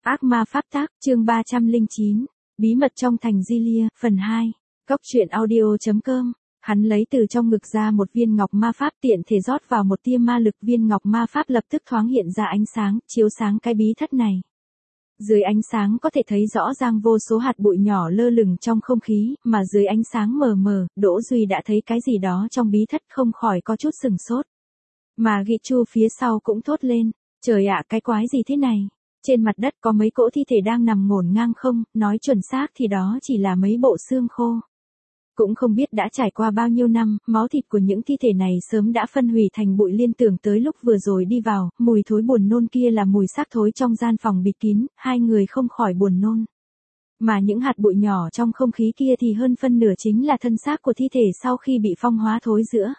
Ác ma pháp tác, chương 309. Bí mật trong thành Gilia, phần 2. Góc truyện audio.com. Hắn lấy từ trong ngực ra một viên ngọc ma pháp, tiện thể rót vào một tia ma lực. Viên ngọc ma pháp lập tức thoáng hiện ra ánh sáng, chiếu sáng cái bí thất này. Dưới ánh sáng có thể thấy rõ ràng vô số hạt bụi nhỏ lơ lửng trong không khí, mà dưới ánh sáng mờ mờ, Đỗ Duy đã thấy cái gì đó trong bí thất, không khỏi có chút sửng sốt. Mà Gị Chu phía sau cũng thốt lên, trời ạ, cái quái gì thế này? Trên mặt đất có mấy cỗ thi thể đang nằm ngổn ngang không, nói chuẩn xác thì đó chỉ là mấy bộ xương khô. Cũng không biết đã trải qua bao nhiêu năm, máu thịt của những thi thể này sớm đã phân hủy thành bụi. Liên tưởng tới lúc vừa rồi đi vào, mùi thối buồn nôn kia là mùi xác thối trong gian phòng bịt kín, hai người không khỏi buồn nôn. Mà những hạt bụi nhỏ trong không khí kia thì hơn phân nửa chính là thân xác của thi thể sau khi bị phong hóa thối rữa.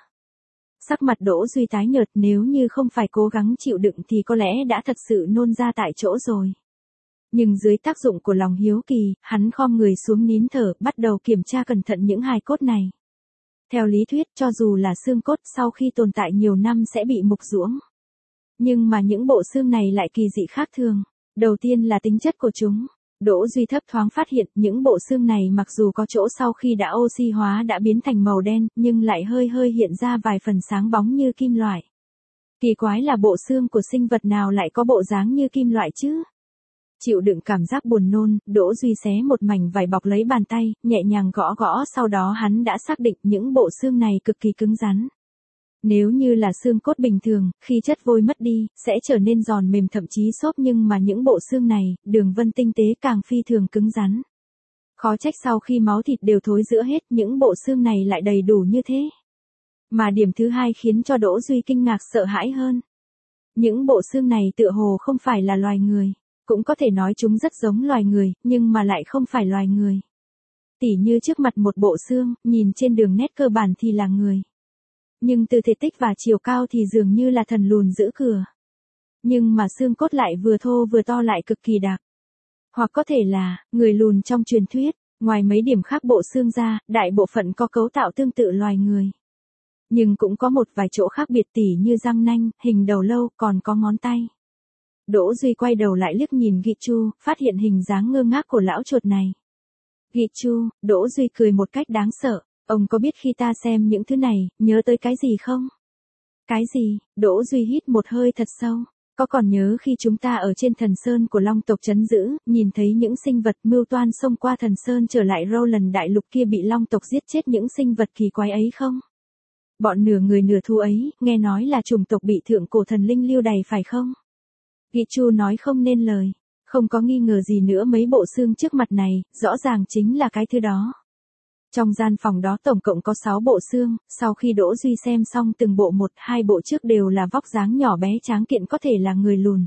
Sắc mặt Đỗ Duy tái nhợt, nếu như không phải cố gắng chịu đựng thì có lẽ đã thật sự nôn ra tại chỗ rồi. Nhưng dưới tác dụng của lòng hiếu kỳ, hắn khom người xuống nín thở, bắt đầu kiểm tra cẩn thận những hài cốt này. Theo lý thuyết, cho dù là xương cốt sau khi tồn tại nhiều năm sẽ bị mục ruỗng. Nhưng mà những bộ xương này lại kỳ dị khác thường. Đầu tiên là tính chất của chúng. Đỗ Duy thấp thoáng phát hiện những bộ xương này mặc dù có chỗ sau khi đã oxy hóa đã biến thành màu đen, nhưng lại hơi hiện ra vài phần sáng bóng như kim loại. Kỳ quái là bộ xương của sinh vật nào lại có bộ dáng như kim loại chứ? Chịu đựng cảm giác buồn nôn, Đỗ Duy xé một mảnh vải bọc lấy bàn tay, nhẹ nhàng gõ, sau đó hắn đã xác định những bộ xương này cực kỳ cứng rắn. Nếu như là xương cốt bình thường, khi chất vôi mất đi, sẽ trở nên giòn mềm thậm chí xốp, nhưng mà những bộ xương này, đường vân tinh tế càng phi thường cứng rắn. Khó trách sau khi máu thịt đều thối rữa hết, những bộ xương này lại đầy đủ như thế. Mà điểm thứ hai khiến cho Đỗ Duy kinh ngạc sợ hãi hơn. Những bộ xương này tựa hồ không phải là loài người, cũng có thể nói chúng rất giống loài người, nhưng mà lại không phải loài người. Tỉ như trước mặt một bộ xương, nhìn trên đường nét cơ bản thì là người. Nhưng từ thể tích và chiều cao thì dường như là thần lùn giữ cửa. Nhưng mà xương cốt lại vừa thô vừa to lại cực kỳ đặc. Hoặc có thể là, người lùn trong truyền thuyết, ngoài mấy điểm khác bộ xương ra, đại bộ phận có cấu tạo tương tự loài người. Nhưng cũng có một vài chỗ khác biệt tỉ như răng nanh, hình đầu lâu, còn có ngón tay. Đỗ Duy quay đầu lại liếc nhìn Gị Chu, phát hiện hình dáng ngơ ngác của lão chuột này. Gị Chu, Đỗ Duy cười một cách đáng sợ. Ông có biết khi ta xem những thứ này, nhớ tới cái gì không? Cái gì? Đỗ Duy hít một hơi thật sâu. Có còn nhớ khi chúng ta ở trên thần sơn của Long tộc trấn giữ, nhìn thấy những sinh vật mưu toan xông qua thần sơn trở lại Roland đại lục kia bị Long tộc giết chết những sinh vật kỳ quái ấy không? Bọn nửa người nửa thú ấy, nghe nói là chủng tộc bị thượng cổ thần linh lưu đày phải không? Gị Chu nói không nên lời. Không có nghi ngờ gì nữa, mấy bộ xương trước mặt này, rõ ràng chính là cái thứ đó. Trong gian phòng đó tổng cộng có 6 bộ xương, sau khi Đỗ Duy xem xong từng bộ một, 2 bộ trước đều là vóc dáng nhỏ bé tráng kiện có thể là người lùn.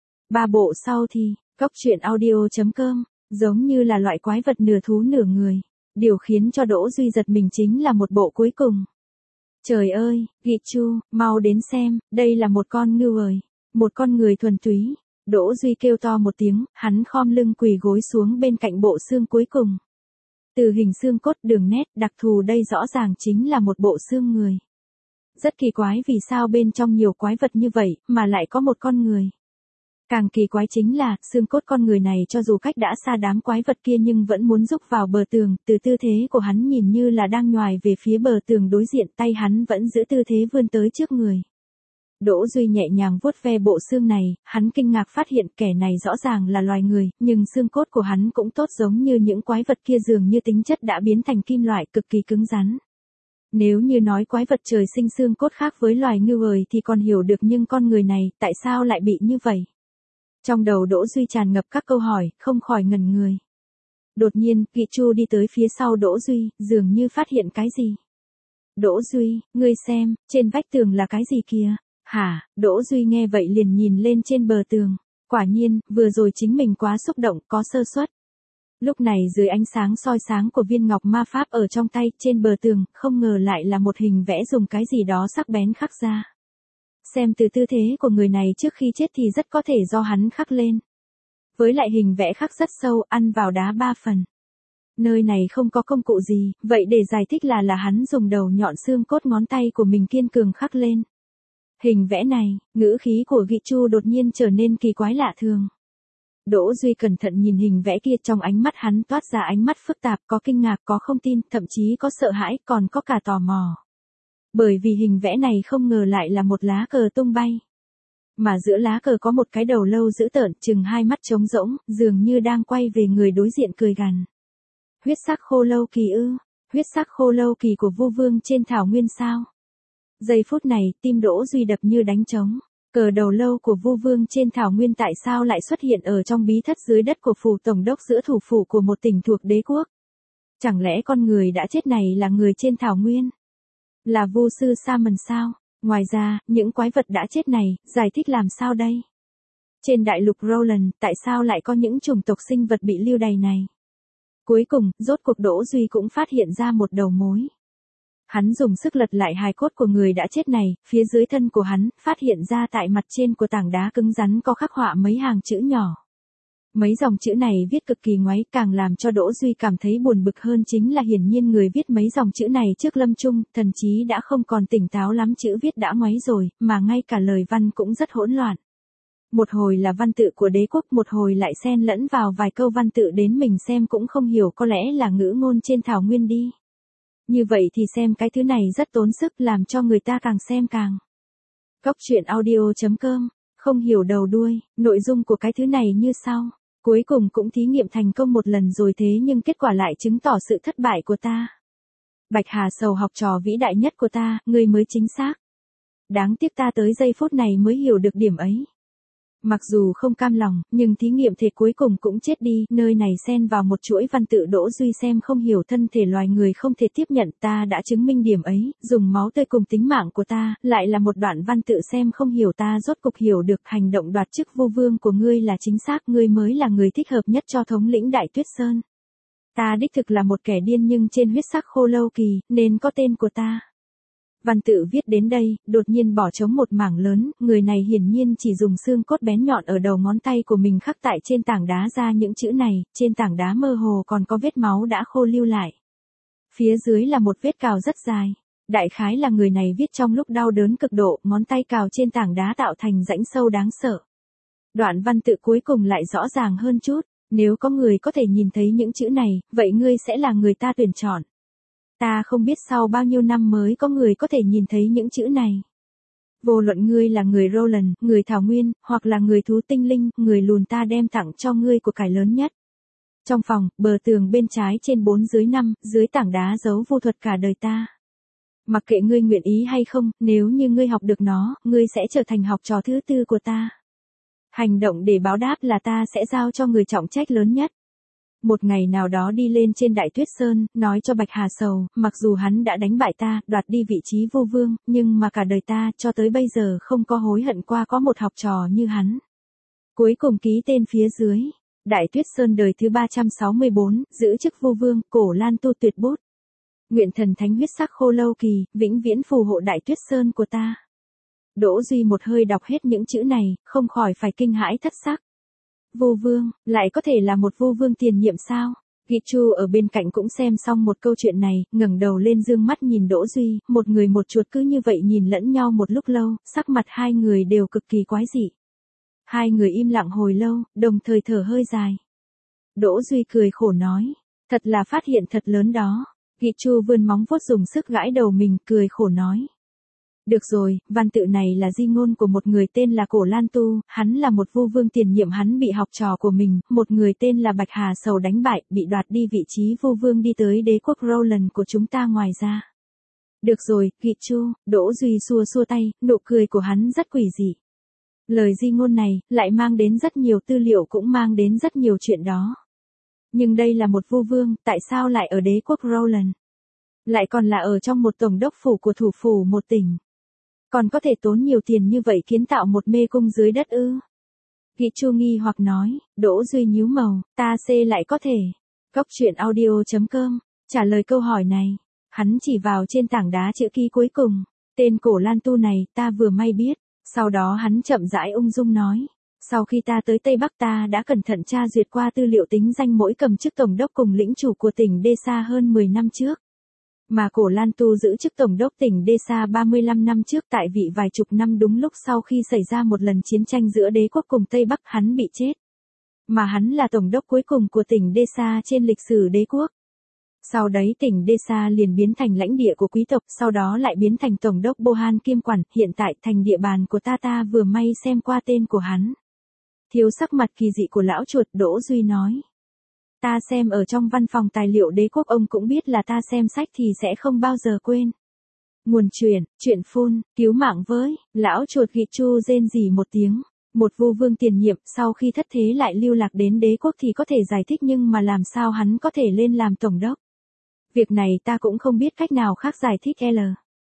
3 bộ sau thì, góc truyện audio.com, giống như là loại quái vật nửa thú nửa người. Điều khiến cho Đỗ Duy giật mình chính là một bộ cuối cùng. Trời ơi, Gị Chu, mau đến xem, đây là một con ngưu ời, một con người thuần túy. Đỗ Duy kêu to một tiếng, hắn khom lưng quỳ gối xuống bên cạnh bộ xương cuối cùng. Từ hình xương cốt, đường nét, đặc thù đây rõ ràng chính là một bộ xương người. Rất kỳ quái vì sao bên trong nhiều quái vật như vậy, mà lại có một con người. Càng kỳ quái chính là, xương cốt con người này cho dù cách đã xa đám quái vật kia nhưng vẫn muốn rúc vào bờ tường, từ tư thế của hắn nhìn như là đang nhoài về phía bờ tường đối diện, tay hắn vẫn giữ tư thế vươn tới trước người. Đỗ Duy nhẹ nhàng vuốt ve bộ xương này, hắn kinh ngạc phát hiện kẻ này rõ ràng là loài người, nhưng xương cốt của hắn cũng tốt giống như những quái vật kia, dường như tính chất đã biến thành kim loại cực kỳ cứng rắn. Nếu như nói quái vật trời sinh xương cốt khác với loài ngưu ời thì còn hiểu được, nhưng con người này, tại sao lại bị như vậy? Trong đầu Đỗ Duy tràn ngập các câu hỏi, không khỏi ngẩn người. Đột nhiên, Gị Chu đi tới phía sau Đỗ Duy, dường như phát hiện cái gì. Đỗ Duy, ngươi xem, trên vách tường là cái gì kìa? Hả? Đỗ Duy nghe vậy liền nhìn lên trên bờ tường. Quả nhiên, vừa rồi chính mình quá xúc động, có sơ suất. Lúc này dưới ánh sáng soi sáng của viên ngọc ma pháp ở trong tay, trên bờ tường, không ngờ lại là một hình vẽ dùng cái gì đó sắc bén khắc ra. Xem từ tư thế của người này trước khi chết thì rất có thể do hắn khắc lên. Với lại hình vẽ khắc rất sâu, ăn vào đá 3 phần. Nơi này không có công cụ gì, vậy để giải thích là hắn dùng đầu nhọn xương cốt ngón tay của mình kiên cường khắc lên. Hình vẽ này, ngữ khí của Gị Chu đột nhiên trở nên kỳ quái lạ thường. Đỗ Duy cẩn thận nhìn hình vẽ kia, trong ánh mắt hắn toát ra ánh mắt phức tạp, có kinh ngạc, có không tin, thậm chí có sợ hãi, còn có cả tò mò. Bởi vì hình vẽ này không ngờ lại là một lá cờ tung bay. Mà giữa lá cờ có một cái đầu lâu dữ tợn, chừng hai mắt trống rỗng, dường như đang quay về người đối diện cười gằn. Huyết sắc khô lâu kỳ ư? Huyết sắc khô lâu kỳ của Vu Vương trên thảo nguyên sao? Giây phút này, tim Đỗ Duy đập như đánh trống. Cờ đầu lâu của Vu Vương trên thảo nguyên tại sao lại xuất hiện ở trong bí thất dưới đất của phủ tổng đốc giữa thủ phủ của một tỉnh thuộc đế quốc? Chẳng lẽ con người đã chết này là người trên thảo nguyên? Là Vu sư Sa Mần sao? Ngoài ra, những quái vật đã chết này, giải thích làm sao đây? Trên đại lục Roland, tại sao lại có những chủng tộc sinh vật bị lưu đày này? Cuối cùng, rốt cuộc Đỗ Duy cũng phát hiện ra một đầu mối. Hắn dùng sức lật lại hài cốt của người đã chết này, phía dưới thân của hắn, phát hiện ra tại mặt trên của tảng đá cứng rắn có khắc họa mấy hàng chữ nhỏ. Mấy dòng chữ này viết cực kỳ ngoáy, càng làm cho Đỗ Duy cảm thấy buồn bực hơn chính là hiển nhiên người viết mấy dòng chữ này trước lâm chung, thần chí đã không còn tỉnh táo lắm, chữ viết đã ngoáy rồi, mà ngay cả lời văn cũng rất hỗn loạn. Một hồi là văn tự của đế quốc, một hồi lại xen lẫn vào vài câu văn tự đến mình xem cũng không hiểu, có lẽ là ngữ ngôn trên thảo nguyên đi. Như vậy thì xem cái thứ này rất tốn sức, làm cho người ta càng xem càng. Cóc truyện audio.com, không hiểu đầu đuôi, nội dung của cái thứ này như sau. Cuối cùng cũng thí nghiệm thành công một lần rồi, thế nhưng kết quả lại chứng tỏ sự thất bại của ta. Bạch Hà Sầu học trò vĩ đại nhất của ta, ngươi mới chính xác. Đáng tiếc ta tới giây phút này mới hiểu được điểm ấy. Mặc dù không cam lòng, nhưng thí nghiệm thể cuối cùng cũng chết đi, nơi này xen vào một chuỗi văn tự Đỗ Duy xem không hiểu, thân thể loài người không thể tiếp nhận, ta đã chứng minh điểm ấy, dùng máu tươi cùng tính mạng của ta, lại là một đoạn văn tự xem không hiểu, ta rốt cục hiểu được hành động đoạt chức Vu Vương của ngươi là chính xác, ngươi mới là người thích hợp nhất cho thống lĩnh Đại Tuyết Sơn. Ta đích thực là một kẻ điên nhưng trên huyết sắc khô lâu kỳ, nên có tên của ta. Văn tự viết đến đây, đột nhiên bỏ trống một mảng lớn, người này hiển nhiên chỉ dùng xương cốt bén nhọn ở đầu ngón tay của mình khắc tại trên tảng đá ra những chữ này, trên tảng đá mơ hồ còn có vết máu đã khô lưu lại. Phía dưới là một vết cào rất dài. Đại khái là người này viết trong lúc đau đớn cực độ, ngón tay cào trên tảng đá tạo thành rãnh sâu đáng sợ. Đoạn văn tự cuối cùng lại rõ ràng hơn chút, nếu có người có thể nhìn thấy những chữ này, vậy ngươi sẽ là người ta tuyển chọn. Ta không biết sau bao nhiêu năm mới có người có thể nhìn thấy những chữ này. Vô luận ngươi là người Roland, người Thảo Nguyên, hoặc là người thú tinh linh, người lùn, ta đem tặng cho ngươi của cải lớn nhất. Trong phòng, bờ tường bên trái trên 4 dưới 5, dưới tảng đá giấu vu thuật cả đời ta. Mặc kệ ngươi nguyện ý hay không, nếu như ngươi học được nó, ngươi sẽ trở thành học trò thứ tư của ta. Hành động để báo đáp là ta sẽ giao cho người trọng trách lớn nhất. Một ngày nào đó đi lên trên Đại Tuyết Sơn, nói cho Bạch Hà Sầu, mặc dù hắn đã đánh bại ta, đoạt đi vị trí Vu Vương, nhưng mà cả đời ta, cho tới bây giờ không có hối hận qua có một học trò như hắn. Cuối cùng ký tên phía dưới, Đại Tuyết Sơn đời thứ 364, giữ chức Vu Vương, Cổ Lan Tu tuyệt bút. Nguyện thần thánh huyết sắc khô lâu kỳ, vĩnh viễn phù hộ Đại Tuyết Sơn của ta. Đỗ Duy một hơi đọc hết những chữ này, không khỏi phải kinh hãi thất sắc. Vu Vương, lại có thể là một Vu Vương tiền nhiệm sao? Gichu ở bên cạnh cũng xem xong một câu chuyện này, ngẩng đầu lên dương mắt nhìn Đỗ Duy, một người một chuột cứ như vậy nhìn lẫn nhau một lúc lâu, sắc mặt hai người đều cực kỳ quái dị. Hai người im lặng hồi lâu, đồng thời thở hơi dài. Đỗ Duy cười khổ nói, thật là phát hiện thật lớn đó. Gichu vươn móng vuốt dùng sức gãi đầu mình, cười khổ nói. Được rồi, văn tự này là di ngôn của một người tên là Cổ Lan Tu, hắn là một Vu Vương tiền nhiệm, hắn bị học trò của mình, một người tên là Bạch Hà Sầu đánh bại, bị đoạt đi vị trí Vu Vương đi tới đế quốc Roland của chúng ta ngoài ra. Được rồi, Gichu, Đỗ Duy xua xua tay, nụ cười của hắn rất quỷ dị. Lời di ngôn này, lại mang đến rất nhiều tư liệu, cũng mang đến rất nhiều chuyện đó. Nhưng đây là một Vu Vương, tại sao lại ở đế quốc Roland? Lại còn là ở trong một tổng đốc phủ của thủ phủ một tỉnh. Còn có thể tốn nhiều tiền như vậy kiến tạo một mê cung dưới đất ư? Gichu nghi hoặc nói, Đỗ Duy nhíu màu, ta lại có thể. Cóc truyện audio.com, trả lời câu hỏi này. Hắn chỉ vào trên tảng đá chữ ký cuối cùng, tên Cổ Lan Tu này, ta vừa may biết. Sau đó hắn chậm rãi ung dung nói, sau khi ta tới Tây Bắc ta đã cẩn thận tra duyệt qua tư liệu tính danh mỗi cầm chức tổng đốc cùng lĩnh chủ của tỉnh Desa hơn 10 năm trước. Mà Cổ Lan Tu giữ chức tổng đốc tỉnh Desa 35 năm trước, tại vị vài chục năm đúng lúc sau khi xảy ra một lần chiến tranh giữa đế quốc cùng Tây Bắc, hắn bị chết. Mà hắn là tổng đốc cuối cùng của tỉnh Desa trên lịch sử đế quốc. Sau đấy tỉnh Desa liền biến thành lãnh địa của quý tộc, sau đó lại biến thành tổng đốc Bohan kiêm quản, hiện tại thành địa bàn của ta vừa may xem qua tên của hắn. Thiếu sắc mặt kỳ dị của lão chuột, Đỗ Duy nói. Ta xem ở trong văn phòng tài liệu đế quốc, ông cũng biết là ta xem sách thì sẽ không bao giờ quên. Nguồn chuyện phun, cứu mạng với, lão chuột gị chu rên rỉ một tiếng. Một vu vương tiền nhiệm sau khi thất thế lại lưu lạc đến đế quốc thì có thể giải thích, nhưng mà làm sao hắn có thể lên làm tổng đốc? Việc này ta cũng không biết cách nào khác giải thích L.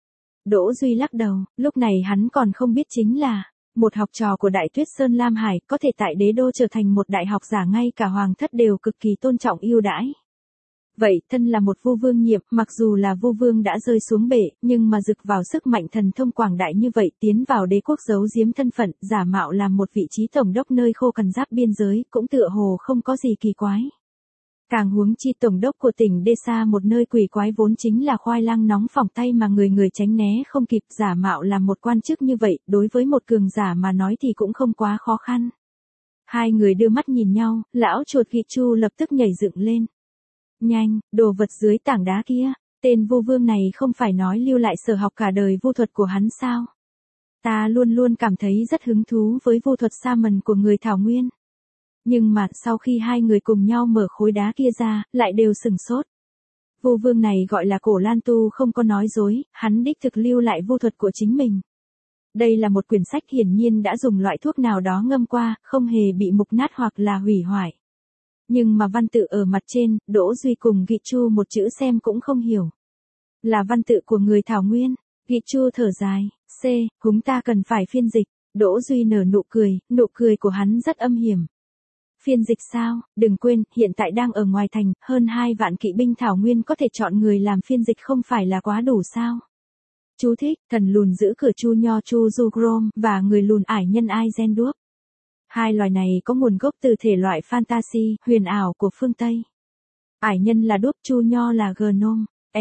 Đỗ Duy lắc đầu, lúc này hắn còn không biết chính là, một học trò của Đại Tuyết Sơn Lam Hải có thể tại đế đô trở thành một đại học giả, ngay cả hoàng thất đều cực kỳ tôn trọng ưu đãi. Vậy, thân là một vu vương nhiệm, mặc dù là vu vương đã rơi xuống bể, nhưng mà dực vào sức mạnh thần thông quảng đại như vậy, tiến vào đế quốc giấu giếm thân phận, giả mạo làm một vị trí tổng đốc nơi khô cằn giáp biên giới, cũng tựa hồ không có gì kỳ quái. Càng huống chi tổng đốc của tỉnh Desa, một nơi quỷ quái vốn chính là khoai lang nóng phỏng tay mà người người tránh né không kịp, giả mạo làm một quan chức như vậy, đối với một cường giả mà nói thì cũng không quá khó khăn. Hai người đưa mắt nhìn nhau, lão chuột gị chu lập tức nhảy dựng lên. Nhanh, đồ vật dưới tảng đá kia, tên vu vương này không phải nói lưu lại sở học cả đời vu thuật của hắn sao? Ta luôn luôn cảm thấy rất hứng thú với vu thuật sa mần của người Thảo Nguyên. Nhưng mà sau khi hai người cùng nhau mở khối đá kia ra, lại đều sửng sốt. Vu vương này gọi là Cổ Lan Tu không có nói dối, hắn đích thực lưu lại vu thuật của chính mình. Đây là một quyển sách hiển nhiên đã dùng loại thuốc nào đó ngâm qua, không hề bị mục nát hoặc là hủy hoại. Nhưng mà văn tự ở mặt trên, Đỗ Duy cùng gị chu một chữ xem cũng không hiểu. Là văn tự của người Thảo Nguyên. Gị chu thở dài, chúng ta cần phải phiên dịch. Đỗ Duy nở nụ cười của hắn rất âm hiểm. Phiên dịch sao, đừng quên, hiện tại đang ở ngoài thành, hơn 2 vạn kỵ binh Thảo Nguyên có thể chọn người làm phiên dịch không phải là quá đủ sao? Chú thích, thần lùn giữ cửa Chu Nho Chu Du Grom và người lùn ải nhân Ai Gen Đuốc. Hai loài này có nguồn gốc từ thể loại fantasy, huyền ảo của phương Tây. Ải nhân là đuốc, Chu Nho là gnome,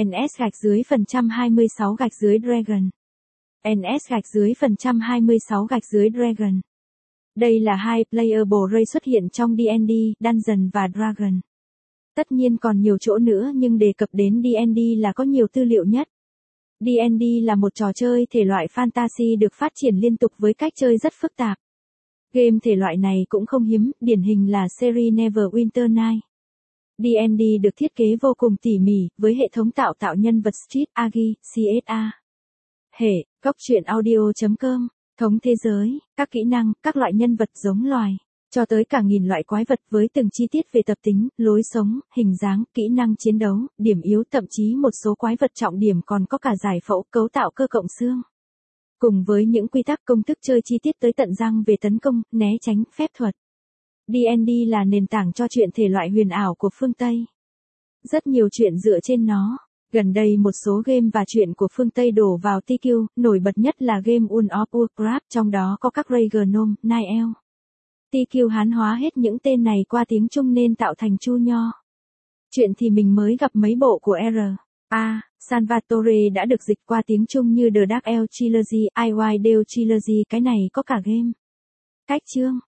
NS-26-dragon. NS-26-dragon. Đây là hai playable race xuất hiện trong D&D, Dungeon và Dragon. Tất nhiên còn nhiều chỗ nữa, nhưng đề cập đến D&D là có nhiều tư liệu nhất. D&D là một trò chơi thể loại fantasy được phát triển liên tục với cách chơi rất phức tạp. Game thể loại này cũng không hiếm, điển hình là series Neverwinter Nights. D&D được thiết kế vô cùng tỉ mỉ, với hệ thống tạo nhân vật Street Agi, CSA. Hệ, góc truyện audio.com, thống thế giới, các kỹ năng, các loại nhân vật giống loài, cho tới cả nghìn loại quái vật với từng chi tiết về tập tính, lối sống, hình dáng, kỹ năng chiến đấu, điểm yếu, thậm chí một số quái vật trọng điểm còn có cả giải phẫu, cấu tạo cơ cộng xương. Cùng với những quy tắc công thức chơi chi tiết tới tận răng về tấn công, né tránh, phép thuật. D&D là nền tảng cho chuyện thể loại huyền ảo của phương Tây. Rất nhiều chuyện dựa trên nó. Gần đây một số game và chuyện của phương Tây đổ vào TQ, nổi bật nhất là game World of Warcraft, trong đó có các Ray Gnome, Night Elf. TQ hán hóa hết những tên này qua tiếng Trung nên tạo thành Chu Nho. Chuyện thì mình mới gặp mấy bộ của R.A. Salvatore đã được dịch qua tiếng Trung như The Dark Elf Trilogy, IY Dale Trilogy, cái này có cả game. Cách chương,